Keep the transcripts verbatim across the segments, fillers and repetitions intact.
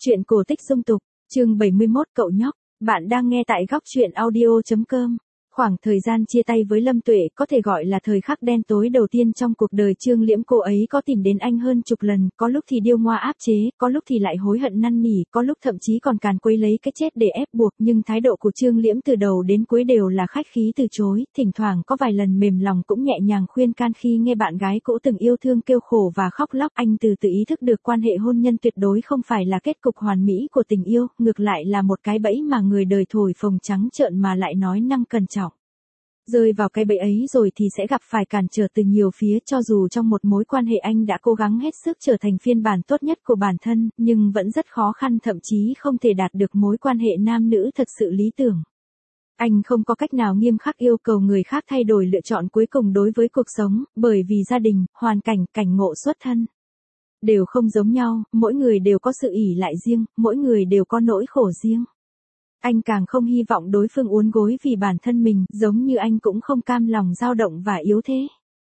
Chuyện cổ tích dung tục, chương bảy mươi mốt cậu nhóc, bạn đang nghe tại góc truyện audio chấm com. Khoảng thời gian chia tay với Lâm Tuệ có thể gọi là thời khắc đen tối đầu tiên trong cuộc đời Trương Liễm. Cô ấy có tìm đến anh hơn chục lần, có lúc thì điêu ngoa áp chế, có lúc thì lại hối hận năn nỉ, có lúc thậm chí còn càn quấy lấy cái chết để ép buộc, nhưng thái độ của Trương Liễm từ đầu đến cuối đều là khách khí từ chối, thỉnh thoảng có vài lần mềm lòng cũng nhẹ nhàng khuyên can khi nghe bạn gái cũ từng yêu thương kêu khổ và khóc lóc. Anh từ từ ý thức được quan hệ hôn nhân tuyệt đối không phải là kết cục hoàn mỹ của tình yêu, ngược lại là một cái bẫy mà người đời thổi phồng trắng trợn mà lại nói năng cẩn trọng. Rơi vào cái bẫy ấy rồi thì sẽ gặp phải cản trở từ nhiều phía. Cho dù trong một mối quan hệ anh đã cố gắng hết sức trở thành phiên bản tốt nhất của bản thân, nhưng vẫn rất khó khăn, thậm chí không thể đạt được mối quan hệ nam nữ thật sự lý tưởng. Anh không có cách nào nghiêm khắc yêu cầu người khác thay đổi lựa chọn cuối cùng đối với cuộc sống, bởi vì gia đình, hoàn cảnh, cảnh ngộ xuất thân đều không giống nhau, mỗi người đều có sự ỷ lại riêng, mỗi người đều có nỗi khổ riêng. Anh càng không hy vọng đối phương uốn gối vì bản thân mình, giống như anh cũng không cam lòng dao động và yếu thế.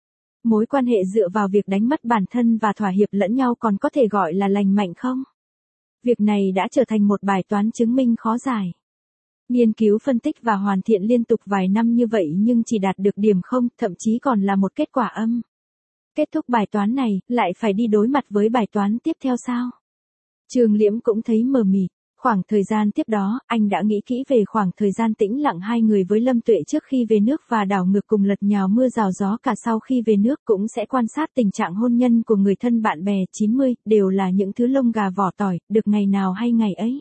Mối quan hệ dựa vào việc đánh mất bản thân và thỏa hiệp lẫn nhau còn có thể gọi là lành mạnh không? Việc này đã trở thành một bài toán chứng minh khó giải. Nghiên cứu phân tích và hoàn thiện liên tục vài năm như vậy nhưng chỉ đạt được điểm không, thậm chí còn là một kết quả âm. Kết thúc bài toán này, lại phải đi đối mặt với bài toán tiếp theo sao? Trương Liễm cũng thấy mờ mịt. Khoảng thời gian tiếp đó, anh đã nghĩ kỹ về khoảng thời gian tĩnh lặng hai người với Lâm Tuệ trước khi về nước và đảo ngược cùng lật nhào mưa rào gió cả sau khi về nước, cũng sẽ quan sát tình trạng hôn nhân của người thân bạn bè. Chín mươi, đều là những thứ lông gà vỏ tỏi, được ngày nào hay ngày ấy.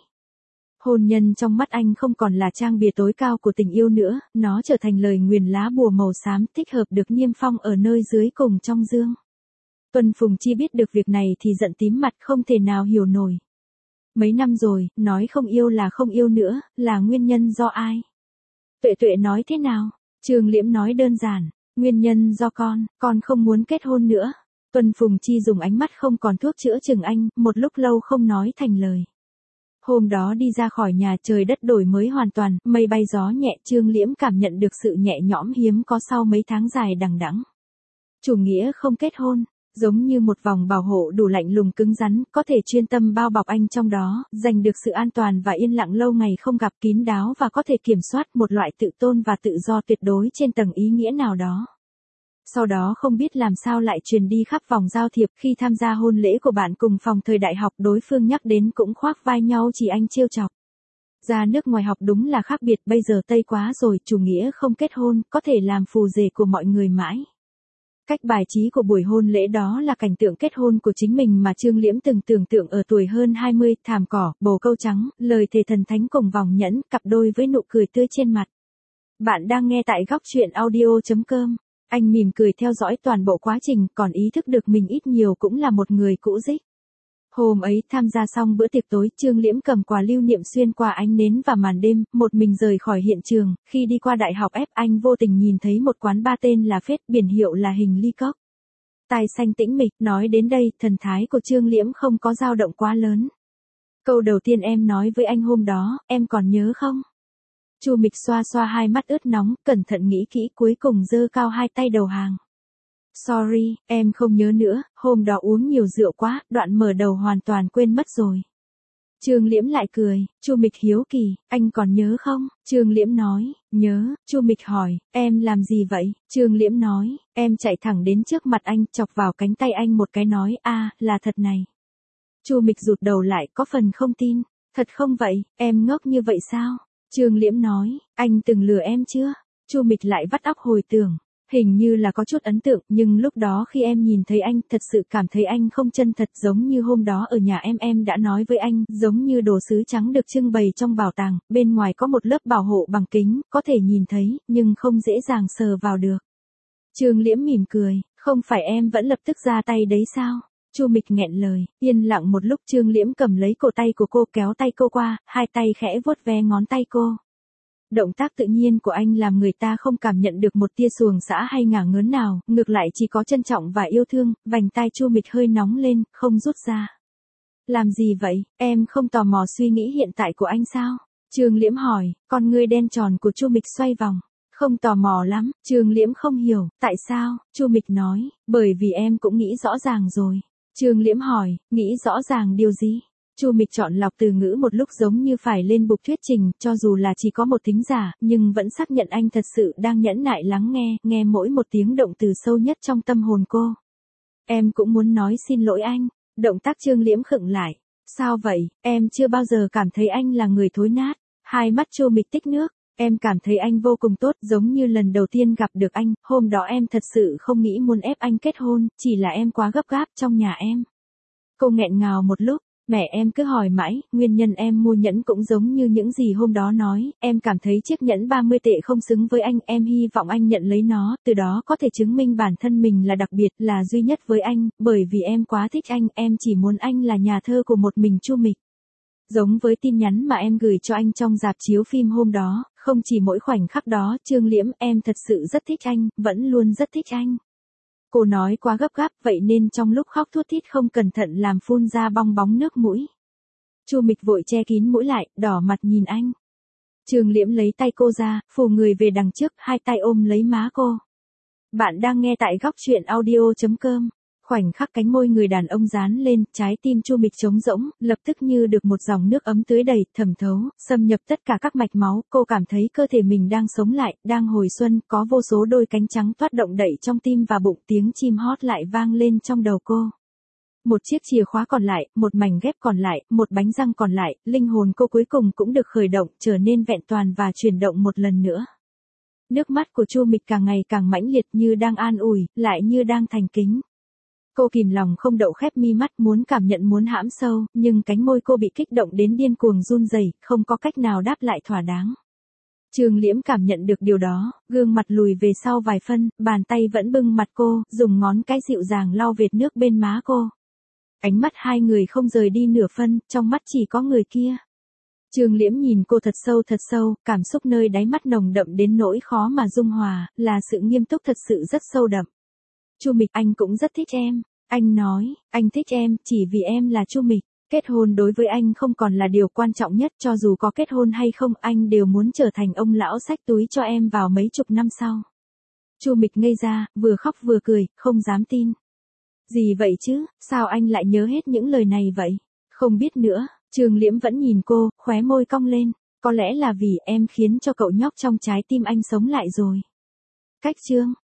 Hôn nhân trong mắt anh không còn là trang bìa tối cao của tình yêu nữa, nó trở thành lời nguyền lá bùa màu xám thích hợp được niêm phong ở nơi dưới cùng trong dương. Tuân Phùng Chi biết được việc này thì giận tím mặt, không thể nào hiểu nổi. Mấy năm rồi, nói không yêu là không yêu nữa, là nguyên nhân do ai? Tuệ Tuệ nói thế nào? Trương Liễm nói đơn giản, nguyên nhân do con, con không muốn kết hôn nữa. Tuân Phùng Chi dùng ánh mắt không còn thuốc chữa chừng anh, một lúc lâu không nói thành lời. Hôm đó đi ra khỏi nhà, trời đất đổi mới hoàn toàn, mây bay gió nhẹ. Trương Liễm cảm nhận được sự nhẹ nhõm hiếm có sau mấy tháng dài đằng đẵng. Chủ nghĩa không kết hôn, giống như một vòng bảo hộ đủ lạnh lùng cứng rắn, có thể chuyên tâm bao bọc anh trong đó, giành được sự an toàn và yên lặng lâu ngày không gặp, kín đáo và có thể kiểm soát, một loại tự tôn và tự do tuyệt đối trên tầng ý nghĩa nào đó. Sau đó không biết làm sao lại truyền đi khắp vòng giao thiệp. Khi tham gia hôn lễ của bạn cùng phòng thời đại học, đối phương nhắc đến cũng khoác vai nhau chỉ anh trêu chọc. Ra nước ngoài học đúng là khác biệt, bây giờ Tây quá rồi, chủ nghĩa không kết hôn, có thể làm phù rể của mọi người mãi. Cách bài trí của buổi hôn lễ đó là cảnh tượng kết hôn của chính mình mà Trương Liễm từng tưởng tượng ở tuổi hơn hai mươi, thảm cỏ, bồ câu trắng, lời thề thần thánh cùng vòng nhẫn, cặp đôi với nụ cười tươi trên mặt. Bạn đang nghe tại góc truyện audio chấm com. Anh mỉm cười theo dõi toàn bộ quá trình, còn ý thức được mình ít nhiều cũng là một người cũ dích. Hôm ấy tham gia xong bữa tiệc tối, Trương Liễm cầm quà lưu niệm xuyên qua ánh nến và màn đêm, một mình rời khỏi hiện trường. Khi đi qua đại học F, anh vô tình nhìn thấy một quán bar tên là Phết, biển hiệu là hình ly cốc. Tai xanh tĩnh mịch, nói đến đây, thần thái của Trương Liễm không có dao động quá lớn. Câu đầu tiên em nói với anh hôm đó, em còn nhớ không? Chu Mịch xoa xoa hai mắt ướt nóng, cẩn thận nghĩ kỹ, cuối cùng giơ cao hai tay đầu hàng. Sorry, em không nhớ nữa, hôm đó uống nhiều rượu quá, đoạn mở đầu hoàn toàn quên mất rồi. Trương Liễm lại cười. Chu Mịch hiếu kỳ, anh còn nhớ không? Trương Liễm nói, nhớ. Chu Mịch hỏi, em làm gì vậy? Trương Liễm nói, em chạy thẳng đến trước mặt anh, chọc vào cánh tay anh một cái nói, a, à, là thật này. Chu Mịch rụt đầu lại, có phần không tin. Thật không vậy, em ngốc như vậy sao? Trương Liễm nói, anh từng lừa em chưa? Chu Mịch lại vắt óc hồi tưởng. Hình như là có chút ấn tượng, nhưng lúc đó khi em nhìn thấy anh, thật sự cảm thấy anh không chân thật, giống như hôm đó ở nhà em em đã nói với anh, giống như đồ sứ trắng được trưng bày trong bảo tàng, bên ngoài có một lớp bảo hộ bằng kính, có thể nhìn thấy, nhưng không dễ dàng sờ vào được. Trương Liễm mỉm cười, không phải em vẫn lập tức ra tay đấy sao? Chu Mịch nghẹn lời, yên lặng một lúc. Trương Liễm cầm lấy cổ tay của cô, kéo tay cô qua, hai tay khẽ vuốt ve ngón tay cô. Động tác tự nhiên của anh làm người ta không cảm nhận được một tia xuồng xã hay ngả ngớn nào, ngược lại chỉ có trân trọng và yêu thương. Vành tai Chu Mịch hơi nóng lên, không rút ra. Làm gì vậy, em không tò mò suy nghĩ hiện tại của anh sao? Trương Liễm hỏi, con ngươi đen tròn của Chu Mịch xoay vòng. Không tò mò lắm. Trương Liễm không hiểu, tại sao? Chu Mịch nói, bởi vì em cũng nghĩ rõ ràng rồi. Trương Liễm hỏi, nghĩ rõ ràng điều gì? Chu Mịch chọn lọc từ ngữ một lúc giống như phải lên bục thuyết trình, cho dù là chỉ có một thính giả, nhưng vẫn xác nhận anh thật sự đang nhẫn nại lắng nghe, nghe mỗi một tiếng động từ sâu nhất trong tâm hồn cô. Em cũng muốn nói xin lỗi anh. Động tác Trương Liễm khựng lại. Sao vậy, em chưa bao giờ cảm thấy anh là người thối nát. Hai mắt Chu Mịch tích nước. Em cảm thấy anh vô cùng tốt, giống như lần đầu tiên gặp được anh, hôm đó em thật sự không nghĩ muốn ép anh kết hôn, chỉ là em quá gấp gáp trong nhà em. Cô nghẹn ngào một lúc, mẹ em cứ hỏi mãi, nguyên nhân em mua nhẫn cũng giống như những gì hôm đó nói, em cảm thấy chiếc nhẫn ba mươi tệ không xứng với anh, em hy vọng anh nhận lấy nó, từ đó có thể chứng minh bản thân mình là đặc biệt, là duy nhất với anh, bởi vì em quá thích anh, em chỉ muốn anh là nhà thơ của một mình Chu Mịch. Giống với tin nhắn mà em gửi cho anh trong rạp chiếu phim hôm đó, không chỉ mỗi khoảnh khắc đó, Trương Liễm, em thật sự rất thích anh, vẫn luôn rất thích anh. Cô nói quá gấp gáp, vậy nên trong lúc khóc thút thít không cẩn thận làm phun ra bong bóng nước mũi. Chu Mịch vội che kín mũi lại, đỏ mặt nhìn anh. Trương Liễm lấy tay cô ra, phủ người về đằng trước, hai tay ôm lấy má cô. Bạn đang nghe tại góc truyện audio chấm com. Khoảnh khắc cánh môi người đàn ông dán lên, trái tim Chu Mịch trống rỗng, lập tức như được một dòng nước ấm tưới đầy, thẩm thấu, xâm nhập tất cả các mạch máu, cô cảm thấy cơ thể mình đang sống lại, đang hồi xuân, có vô số đôi cánh trắng toát động đậy trong tim và bụng, tiếng chim hót lại vang lên trong đầu cô. Một chiếc chìa khóa còn lại, một mảnh ghép còn lại, một bánh răng còn lại, linh hồn cô cuối cùng cũng được khởi động, trở nên vẹn toàn và chuyển động một lần nữa. Nước mắt của Chu Mịch càng ngày càng mãnh liệt, như đang an ủi, lại như đang thành kính. Cô kìm lòng không đậu khép mi mắt, muốn cảm nhận, muốn hãm sâu, nhưng cánh môi cô bị kích động đến điên cuồng run rẩy, không có cách nào đáp lại thỏa đáng. Trương Liễm cảm nhận được điều đó, gương mặt lùi về sau vài phân, bàn tay vẫn bưng mặt cô, dùng ngón cái dịu dàng lau vệt nước bên má cô. Ánh mắt hai người không rời đi nửa phân, trong mắt chỉ có người kia. Trương Liễm nhìn cô thật sâu thật sâu, cảm xúc nơi đáy mắt nồng đậm đến nỗi khó mà dung hòa, là sự nghiêm túc thật sự rất sâu đậm. Chu Mịch, anh cũng rất thích em. Anh nói, anh thích em, chỉ vì em là Chu Mịch. Kết hôn đối với anh không còn là điều quan trọng nhất, cho dù có kết hôn hay không, anh đều muốn trở thành ông lão xách túi cho em vào mấy chục năm sau. Chu Mịch ngây ra, vừa khóc vừa cười, không dám tin. Gì vậy chứ, sao anh lại nhớ hết những lời này vậy? Không biết nữa, Trương Liễm vẫn nhìn cô, khóe môi cong lên. Có lẽ là vì em khiến cho cậu nhóc trong trái tim anh sống lại rồi. Cách Trương